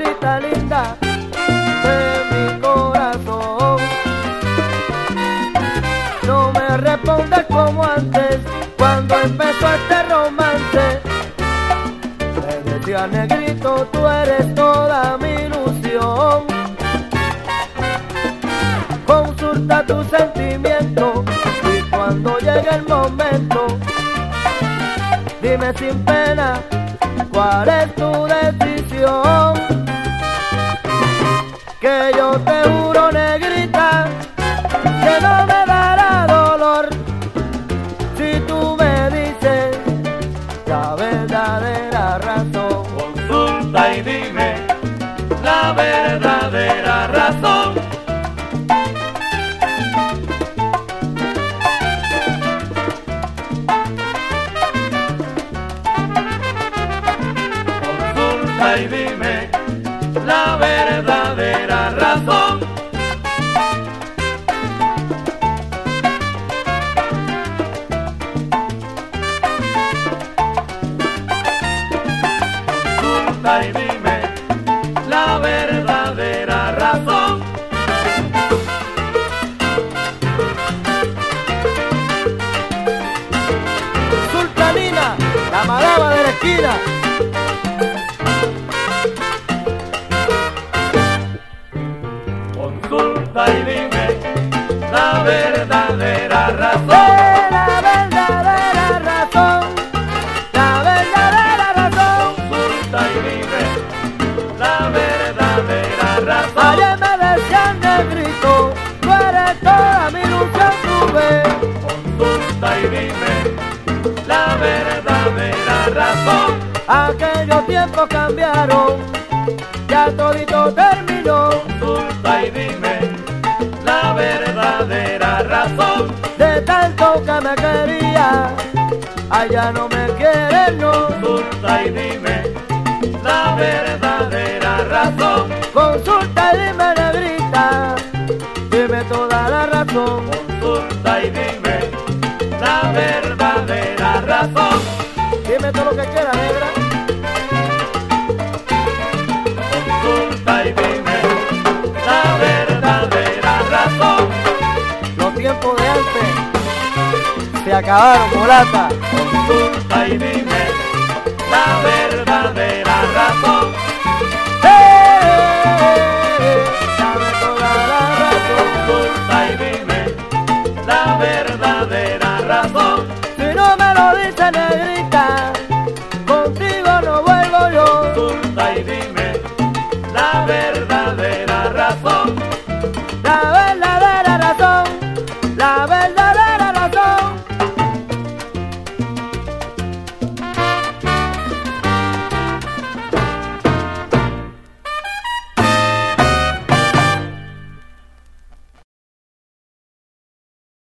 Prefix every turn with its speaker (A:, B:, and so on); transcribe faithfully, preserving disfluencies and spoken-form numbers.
A: negrita linda de mi corazón. No me respondes como antes cuando empezó este romance. Me decía negrito, tú eres toda mi ilusión. Consulta tus sentimientos y cuando llegue el momento, dime sin pena cuál es tu decisión. Que yo te juro negrita que no me dará dolor si tú me dices la verdadera razón.
B: Consulta y dime la verdadera razón. Consulta y dime la verdadera razón. Consulta y dime la verdadera razón.
A: Sultanina, la malaba de la esquina.
B: Consulta y dime la verdadera razón.
A: La verdadera razón, la verdadera razón.
B: Consulta y dime la verdadera razón.
A: Ayer me decían negrito, tú eres toda mi ilusión, tú ves.
B: Consulta y dime la verdadera razón.
A: Aquellos tiempos cambiaron, ya todito terminó.
B: Consulta y dime la verdadera razón.
A: De tanto que me quería, allá no me quiere, no.
B: Consulta y dime la verdadera razón.
A: Consulta y dime negrita, dime toda la razón.
B: Consulta y dime la verdadera razón.
A: Dime todo lo que quieras, negra.
B: Consulta y dime la verdadera razón.
A: Los tiempos de antes se acabaron, mulata.
B: Consulta y dime la verdadera razón.
A: ¡Eh! Dame toda la razón.
B: Consulta y dime la verdadera razón.
A: Si no me lo dice negrita,